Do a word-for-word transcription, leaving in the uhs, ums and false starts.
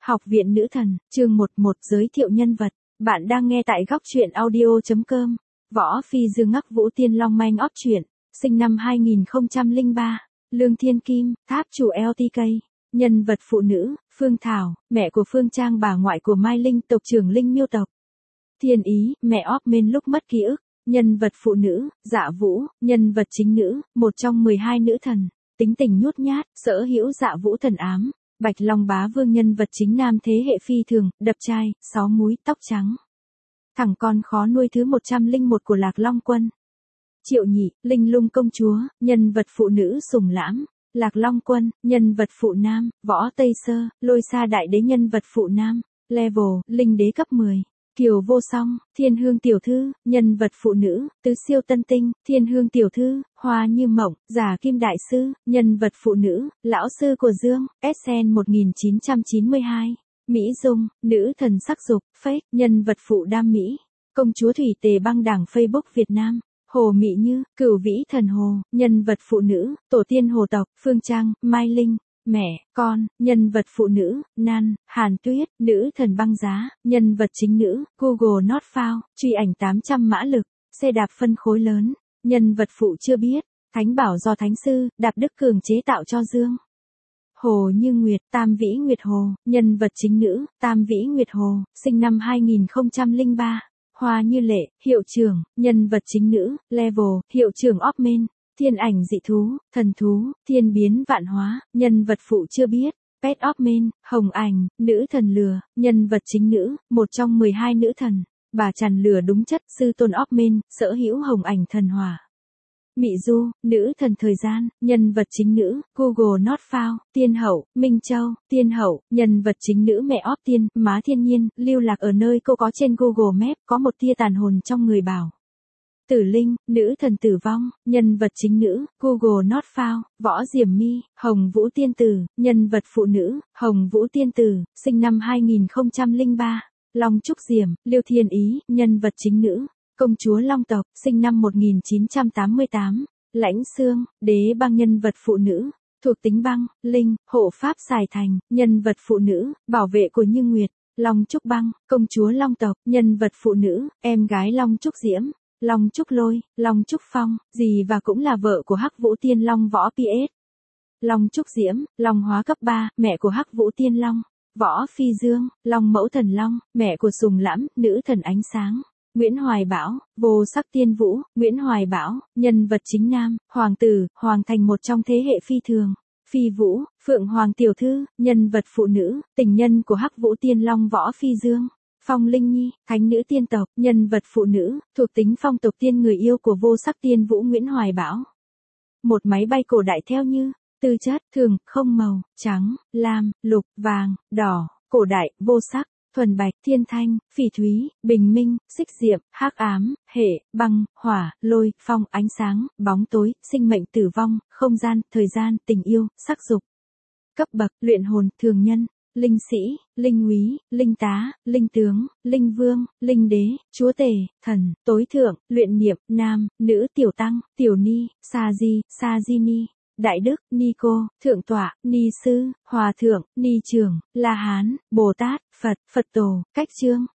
Học viện Nữ Thần, chương một một giới thiệu nhân vật. Bạn đang nghe tại góc truyện audio chấm com. Võ Phi Dương ngắc Vũ Tiên Long Manh óp truyện, sinh năm hai nghìn không trăm lẻ ba, Lương Thiên Kim, tháp chủ lờ tê ca. Nhân vật phụ nữ, Phương Thảo, mẹ của Phương Trang, bà ngoại của Mai Linh, tộc trưởng Linh Miêu tộc. Thiên Ý, mẹ óp men lúc mất ký ức. Nhân vật phụ nữ, Dạ Vũ, nhân vật chính nữ, một trong mười hai nữ thần, tính tình nhút nhát, sở hữu Dạ Vũ thần ám. Bạch Long Bá Vương, nhân vật chính nam thế hệ phi thường, đập trai, sáu múi, tóc trắng. Thằng con khó nuôi thứ một trăm lẻ một của Lạc Long Quân. Triệu Nhị, Linh Lung công chúa, nhân vật phụ nữ sùng lãm. Lạc Long Quân, nhân vật phụ nam, Võ Tây Sơ, Lôi Sa Đại Đế, nhân vật phụ nam, level, Linh Đế cấp mười. Kiều Vô Song, Thiên Hương Tiểu Thư, nhân vật phụ nữ, Tứ Siêu Tân Tinh, Thiên Hương Tiểu Thư, Hoa Như Mộng, Giả Kim Đại Sư, nhân vật phụ nữ, Lão Sư của Dương, Essen một nghìn chín trăm chín mươi hai. Mỹ Dung, nữ thần sắc dục, fake, nhân vật phụ đam mỹ. Công chúa Thủy Tề băng đảng Facebook Việt Nam. Hồ Mị Như, Cửu Vĩ Thần Hồ, nhân vật phụ nữ, Tổ tiên Hồ tộc, Phương Trang, Mai Linh. Mẹ, con, nhân vật phụ nữ, Nan, Hàn Tuyết, nữ thần băng giá, nhân vật chính nữ, Google Not Found, truy ảnh tám trăm mã lực, xe đạp phân khối lớn, nhân vật phụ chưa biết, Thánh Bảo do Thánh Sư, Đạp Đức Cường chế tạo cho Dương. Hồ Như Nguyệt, Tam Vĩ Nguyệt Hồ, nhân vật chính nữ, Tam Vĩ Nguyệt Hồ, sinh năm hai nghìn không trăm lẻ ba. Hoa Như Lệ, hiệu trưởng, nhân vật chính nữ, level, hiệu trưởng Opmen. Thiên ảnh dị thú, thần thú, thiên biến vạn hóa, nhân vật phụ chưa biết. Pet Opmen, Hồng Ảnh, nữ thần lửa, nhân vật chính nữ, một trong mười hai nữ thần. Bà tràn lửa đúng chất, sư tôn Opmen, sở hữu Hồng Ảnh thần hỏa. Mị Du, nữ thần thời gian, nhân vật chính nữ, Google Not Found. Tiên Hậu, Minh Châu, Tiên Hậu, nhân vật chính nữ, mẹ Óp Tiên, má thiên nhiên, lưu lạc ở nơi cô có trên Google Maps, có một tia tàn hồn trong người bảo. Tử Linh, nữ thần tử vong, nhân vật chính nữ, Google Not Found. Võ Diểm My, Hồng Vũ Tiên Tử, nhân vật phụ nữ, Hồng Vũ Tiên Tử, sinh năm hai nghìn không trăm lẻ ba. Long Trúc Diểm, Liêu Thiên Ý, nhân vật chính nữ, công chúa Long tộc, sinh năm một nghìn chín trăm tám mươi tám. Lãnh Xương, Đế băng, nhân vật phụ nữ, thuộc tính băng, Linh, hộ pháp Sài Thành, nhân vật phụ nữ, bảo vệ của Như Nguyệt. Long Trúc Băng, công chúa Long tộc, nhân vật phụ nữ, em gái Long Trúc Diễm. Long Trúc Lôi, Long Trúc Phong, dì và cũng là vợ của Hắc Vũ Tiên Long Võ pê ét. Long Trúc Diễm, Long hóa cấp ba, mẹ của Hắc Vũ Tiên Long. Võ Phi Dương, Long Mẫu Thần Long, mẹ của Sùng Lãm, nữ thần ánh sáng. Nguyễn Hoài Bảo, Vô Sắc Tiên Vũ, Nguyễn Hoài Bảo, nhân vật chính nam, Hoàng tử, Hoàng thành, một trong thế hệ phi thường. Phi Vũ, Phượng Hoàng Tiểu Thư, nhân vật phụ nữ, tình nhân của Hắc Vũ Tiên Long Võ Phi Dương. Phong Linh Nhi, thánh nữ tiên tộc, nhân vật phụ nữ, thuộc tính phong tộc tiên, người yêu của Vô Sắc Tiên Vũ Nguyễn Hoài Bảo. Một máy bay cổ đại theo như, tư chất, thường, không màu, trắng, lam, lục, vàng, đỏ, cổ đại, vô sắc, thuần bạch, thiên thanh, phỉ thúy, bình minh, xích diệm, hắc ám, hệ, băng, hỏa, lôi, phong, ánh sáng, bóng tối, sinh mệnh, tử vong, không gian, thời gian, tình yêu, sắc dục. Cấp bậc, luyện hồn, thường nhân. Linh sĩ, linh úy, linh tá, linh tướng, linh vương, linh đế, chúa tể, thần, tối thượng, luyện niệm, nam, nữ, tiểu tăng, tiểu ni, sa di, sa di ni, đại đức, ni cô, thượng tọa, ni sư, hòa thượng, ni trưởng, la hán, bồ tát, Phật, Phật tổ, cách chương,